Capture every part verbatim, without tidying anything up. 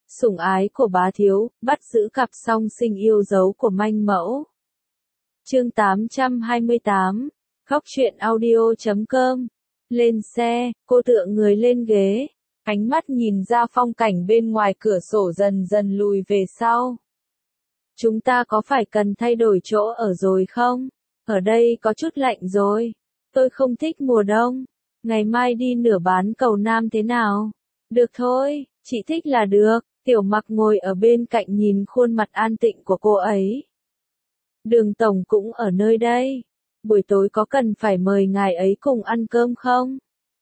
Sủng ái của bá thiếu, bắt giữ cặp song sinh yêu dấu của manh mẫu. Chương tám trăm hai mươi tám, Khóc chuyện audio chấm com. Lên xe, cô tựa người lên ghế, ánh mắt nhìn ra phong cảnh bên ngoài cửa sổ dần dần lùi về sau. Chúng ta có phải cần thay đổi chỗ ở rồi không? Ở đây có chút lạnh rồi. Tôi không thích mùa đông. Ngày mai đi nửa bán cầu Nam thế nào? Được thôi, chị thích là được. Tiểu Mặc ngồi ở bên cạnh nhìn khuôn mặt an tịnh của cô ấy. Đường tổng cũng ở nơi đây. Buổi tối có cần phải mời ngài ấy cùng ăn cơm không?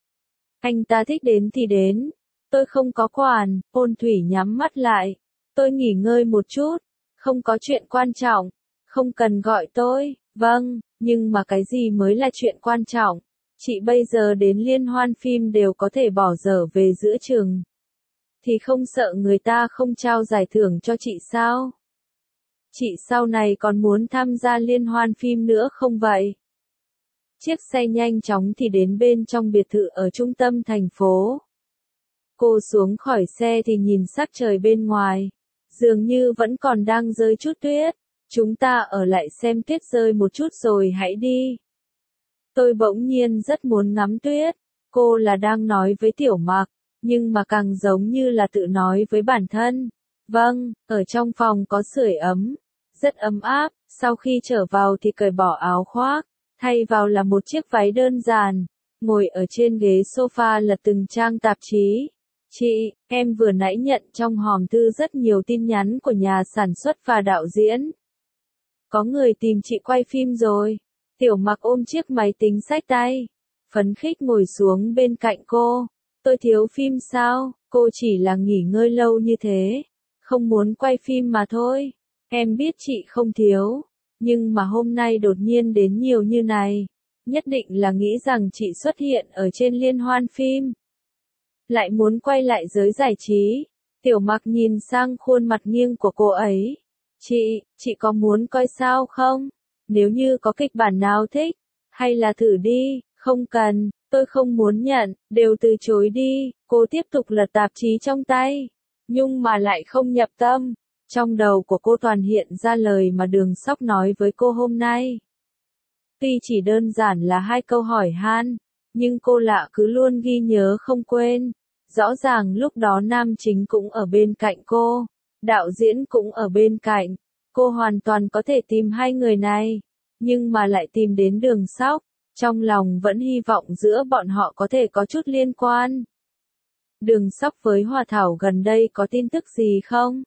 Anh ta thích đến thì đến. Tôi không có quản. Ôn Thủy nhắm mắt lại. Tôi nghỉ ngơi một chút. Không có chuyện quan trọng. Không cần gọi tôi. Vâng, nhưng mà cái gì mới là chuyện quan trọng? Chị bây giờ đến liên hoan phim đều có thể bỏ dở về giữa chừng. Thì không sợ người ta không trao giải thưởng cho chị sao? Chị sau này còn muốn tham gia liên hoan phim nữa không vậy? Chiếc xe nhanh chóng thì đến bên trong biệt thự ở trung tâm thành phố. Cô xuống khỏi xe thì nhìn sắc trời bên ngoài. Dường như vẫn còn đang rơi chút tuyết. Chúng ta ở lại xem tuyết rơi một chút rồi hãy đi. Tôi bỗng nhiên rất muốn ngắm tuyết. Cô là đang nói với Tiểu Mặc, nhưng mà càng giống như là tự nói với bản thân. Vâng, ở trong phòng có sưởi ấm, rất ấm áp, sau khi trở vào thì cởi bỏ áo khoác, thay vào là một chiếc váy đơn giản, ngồi ở trên ghế sofa lật từng trang tạp chí. Chị, em vừa nãy nhận trong hòm thư rất nhiều tin nhắn của nhà sản xuất và đạo diễn. Có người tìm chị quay phim rồi. Tiểu Mặc ôm chiếc máy tính xách tay, phấn khích ngồi xuống bên cạnh cô. Tôi thiếu phim sao? Cô chỉ là nghỉ ngơi lâu như thế, không muốn quay phim mà thôi. Em biết chị không thiếu, nhưng mà hôm nay đột nhiên đến nhiều như này, nhất định là nghĩ rằng chị xuất hiện ở trên liên hoan phim, lại muốn quay lại giới giải trí. Tiểu Mặc nhìn sang khuôn mặt nghiêng của cô ấy. Chị, chị có muốn coi sao không? Nếu như có kịch bản nào thích, hay là thử đi. Không cần, tôi không muốn nhận, đều từ chối đi. Cô tiếp tục lật tạp chí trong tay, nhưng mà lại không nhập tâm. Trong đầu của cô toàn hiện ra lời mà Đường Sóc nói với cô hôm nay. Tuy chỉ đơn giản là hai câu hỏi han, nhưng cô lạ cứ luôn ghi nhớ không quên. Rõ ràng lúc đó nam chính cũng ở bên cạnh cô, đạo diễn cũng ở bên cạnh. Cô hoàn toàn có thể tìm hai người này, nhưng mà lại tìm đến Đường Sóc. Trong lòng vẫn hy vọng giữa bọn họ có thể có chút liên quan. Đường Sóc với Hòa Thảo gần đây có tin tức gì không?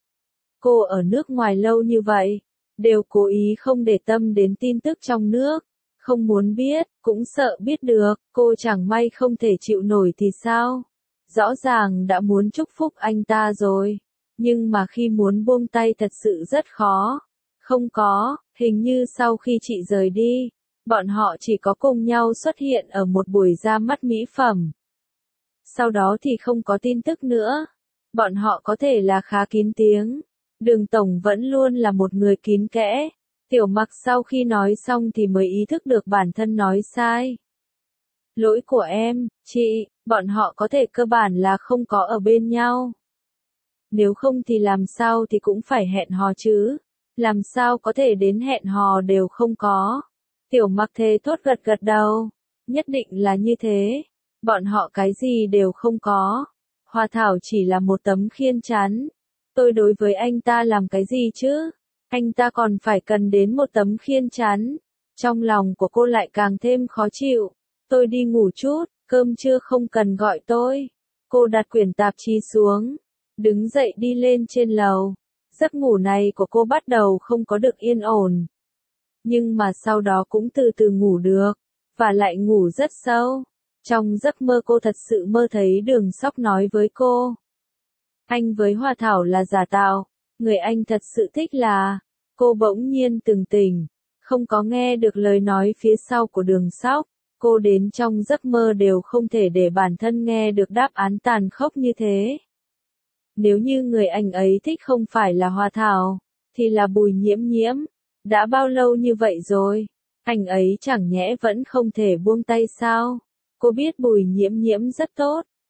Cô ở nước ngoài lâu như vậy, đều cố ý không để tâm đến tin tức trong nước. Không muốn biết, cũng sợ biết được, cô chẳng may không thể chịu nổi thì sao? Rõ ràng đã muốn chúc phúc anh ta rồi, nhưng mà khi muốn buông tay thật sự rất khó. Không có, hình như sau khi chị rời đi, bọn họ chỉ có cùng nhau xuất hiện ở một buổi ra mắt mỹ phẩm. Sau đó thì không có tin tức nữa. Bọn họ có thể là khá kín tiếng. Đường Tổng vẫn luôn là một người kín kẽ. Tiểu Mặc sau khi nói xong thì mới ý thức được bản thân nói sai. Lỗi của em, chị, bọn họ có thể cơ bản là không có ở bên nhau. Nếu không thì làm sao thì cũng phải hẹn hò chứ. Làm sao có thể đến hẹn hò đều không có. Tiểu Mặc thề thốt gật gật đầu. Nhất định là như thế. Bọn họ cái gì đều không có. Hòa Thảo chỉ là một tấm khiên chắn. Tôi đối với anh ta làm cái gì chứ? Anh ta còn phải cần đến một tấm khiên chắn. Trong lòng của cô lại càng thêm khó chịu. Tôi đi ngủ chút, cơm trưa không cần gọi tôi. Cô đặt quyển tạp chí xuống, đứng dậy đi lên trên lầu. Giấc ngủ này của cô bắt đầu không có được yên ổn. Nhưng mà sau đó cũng từ từ ngủ được, và lại ngủ rất sâu. Trong giấc mơ cô thật sự mơ thấy Đường Sóc nói với cô. Anh với Hòa Thảo là giả tạo, người anh thật sự thích là... Cô bỗng nhiên từng tỉnh, không có nghe được lời nói phía sau của Đường Sóc. Cô đến trong giấc mơ đều không thể để bản thân nghe được đáp án tàn khốc như thế. Nếu như người anh ấy thích không phải là Hòa Thảo, thì là Bùi Nhiễm Nhiễm. Đã bao lâu như vậy rồi, anh ấy chẳng nhẽ vẫn không thể buông tay sao? Cô biết Bùi Nhiễm Nhiễm rất tốt,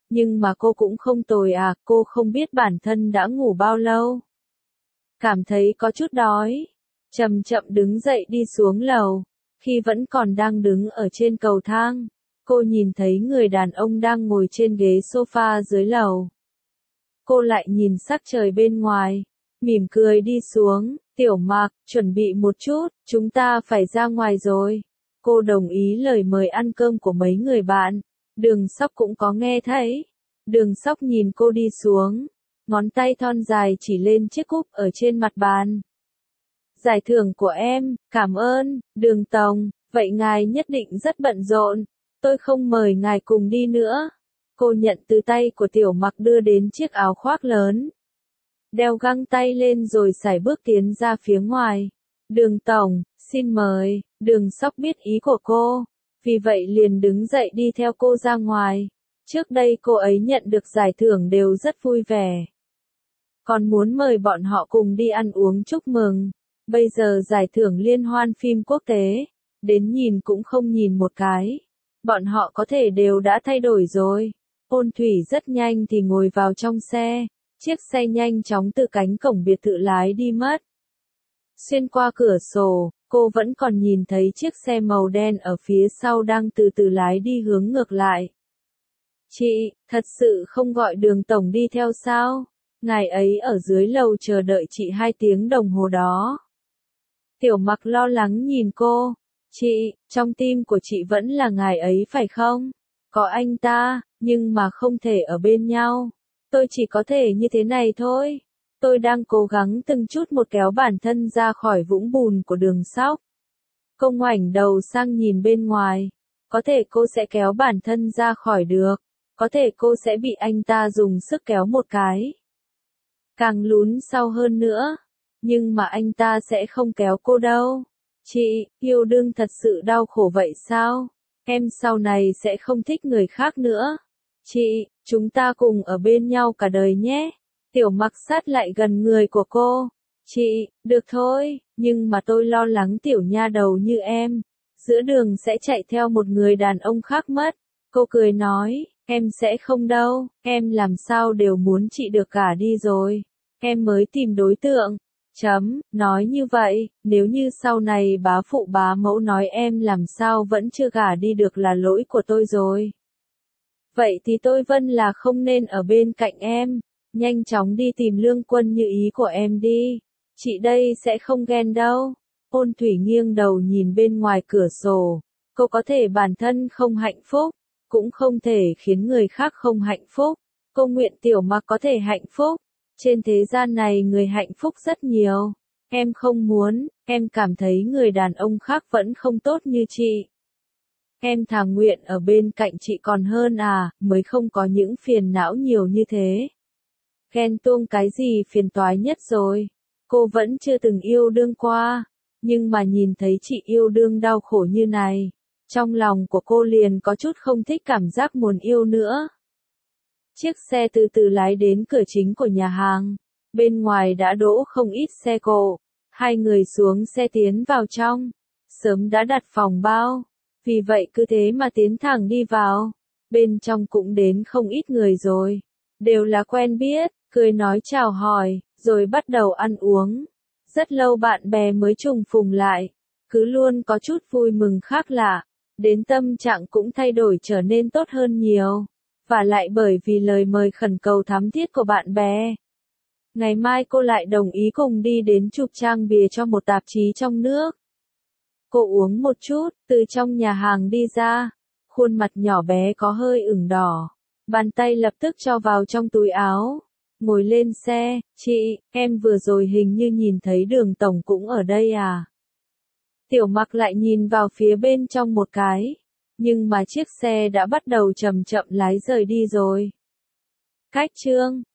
nhưng mà cô cũng không tồi à, cô không biết bản thân đã ngủ bao lâu. Cảm thấy có chút đói, chậm chậm đứng dậy đi xuống lầu, khi vẫn còn đang đứng ở trên cầu thang, cô nhìn thấy người đàn ông đang ngồi trên ghế sofa dưới lầu. Cô lại nhìn sắc trời bên ngoài, mỉm cười đi xuống, Tiểu Mạc, chuẩn bị một chút, chúng ta phải ra ngoài rồi. Cô đồng ý lời mời ăn cơm của mấy người bạn, Đường Sóc cũng có nghe thấy. Đường Sóc nhìn cô đi xuống, ngón tay thon dài chỉ lên chiếc cúp ở trên mặt bàn. Giải thưởng của em, cảm ơn, Đường Tổng, vậy ngài nhất định rất bận rộn, tôi không mời ngài cùng đi nữa. Cô nhận từ tay của Tiểu Mặc đưa đến chiếc áo khoác lớn, đeo găng tay lên rồi sải bước tiến ra phía ngoài. Đường Tổng, xin mời. Đường Sóc biết ý của cô, vì vậy liền đứng dậy đi theo cô ra ngoài. Trước đây cô ấy nhận được giải thưởng đều rất vui vẻ, còn muốn mời bọn họ cùng đi ăn uống chúc mừng. Bây giờ giải thưởng liên hoan phim quốc tế, đến nhìn cũng không nhìn một cái. Bọn họ có thể đều đã thay đổi rồi. Ôn Thủy rất nhanh thì ngồi vào trong xe, chiếc xe nhanh chóng từ cánh cổng biệt thự lái đi mất. Xuyên qua cửa sổ, cô vẫn còn nhìn thấy chiếc xe màu đen ở phía sau đang từ từ lái đi hướng ngược lại. Chị, thật sự không gọi Đường Tổng đi theo sao? Ngài ấy ở dưới lầu chờ đợi chị hai tiếng đồng hồ đó. Tiểu Mặc lo lắng nhìn cô. Chị, trong tim của chị vẫn là ngài ấy phải không? Có anh ta, nhưng mà không thể ở bên nhau. Tôi chỉ có thể như thế này thôi. Tôi đang cố gắng từng chút một kéo bản thân ra khỏi vũng bùn của Đường Sóc. Cô ngoảnh đầu sang nhìn bên ngoài. Có thể cô sẽ kéo bản thân ra khỏi được. Có thể cô sẽ bị anh ta dùng sức kéo một cái, càng lún sâu hơn nữa. Nhưng mà anh ta sẽ không kéo cô đâu. Chị, yêu đương thật sự đau khổ vậy sao? Em sau này sẽ không thích người khác nữa. Chị, chúng ta cùng ở bên nhau cả đời nhé. Tiểu Mặc sát lại gần người của cô. Chị, được thôi, nhưng mà tôi lo lắng tiểu nha đầu như em, giữa đường sẽ chạy theo một người đàn ông khác mất. Cô cười nói, em sẽ không đâu, em làm sao đều muốn chị được gả đi rồi. Em mới tìm đối tượng. Chấm, nói như vậy, nếu như sau này bá phụ bá mẫu nói em làm sao vẫn chưa gả đi được là lỗi của tôi rồi. Vậy thì tôi Vân là không nên ở bên cạnh em, nhanh chóng đi tìm Lương Quân như ý của em đi. Chị đây sẽ không ghen đâu. Ôn Thủy nghiêng đầu nhìn bên ngoài cửa sổ, cô có thể bản thân không hạnh phúc, cũng không thể khiến người khác không hạnh phúc. Cô nguyện Tiểu Mặc có thể hạnh phúc. Trên thế gian này người hạnh phúc rất nhiều. Em không muốn, em cảm thấy người đàn ông khác vẫn không tốt như chị. Em thà nguyện ở bên cạnh chị còn hơn à, mới không có những phiền não nhiều như thế. Ghen tuông cái gì phiền toái nhất rồi. Cô vẫn chưa từng yêu đương qua, nhưng mà nhìn thấy chị yêu đương đau khổ như này, trong lòng của cô liền có chút không thích cảm giác muốn yêu nữa. Chiếc xe từ từ lái đến cửa chính của nhà hàng. Bên ngoài đã đỗ không ít xe cộ. Hai người xuống xe tiến vào trong. Sớm đã đặt phòng bao. Vì vậy cứ thế mà tiến thẳng đi vào. Bên trong cũng đến không ít người rồi. Đều là quen biết, cười nói chào hỏi, rồi bắt đầu ăn uống. Rất lâu bạn bè mới trùng phùng lại. Cứ luôn có chút vui mừng khác lạ. Đến tâm trạng cũng thay đổi trở nên tốt hơn nhiều. Và lại bởi vì lời mời khẩn cầu thắm thiết của bạn bè. Ngày mai cô lại đồng ý cùng đi đến chụp trang bìa cho một tạp chí trong nước. Cô uống một chút, từ trong nhà hàng đi ra. Khuôn mặt nhỏ bé có hơi ửng đỏ. Bàn tay lập tức cho vào trong túi áo. Ngồi lên xe, chị, em vừa rồi hình như nhìn thấy Đường Tổng cũng ở đây à? Tiểu Mặc lại nhìn vào phía bên trong một cái. Nhưng mà chiếc xe đã bắt đầu chậm chậm lái rời đi rồi. Cách chương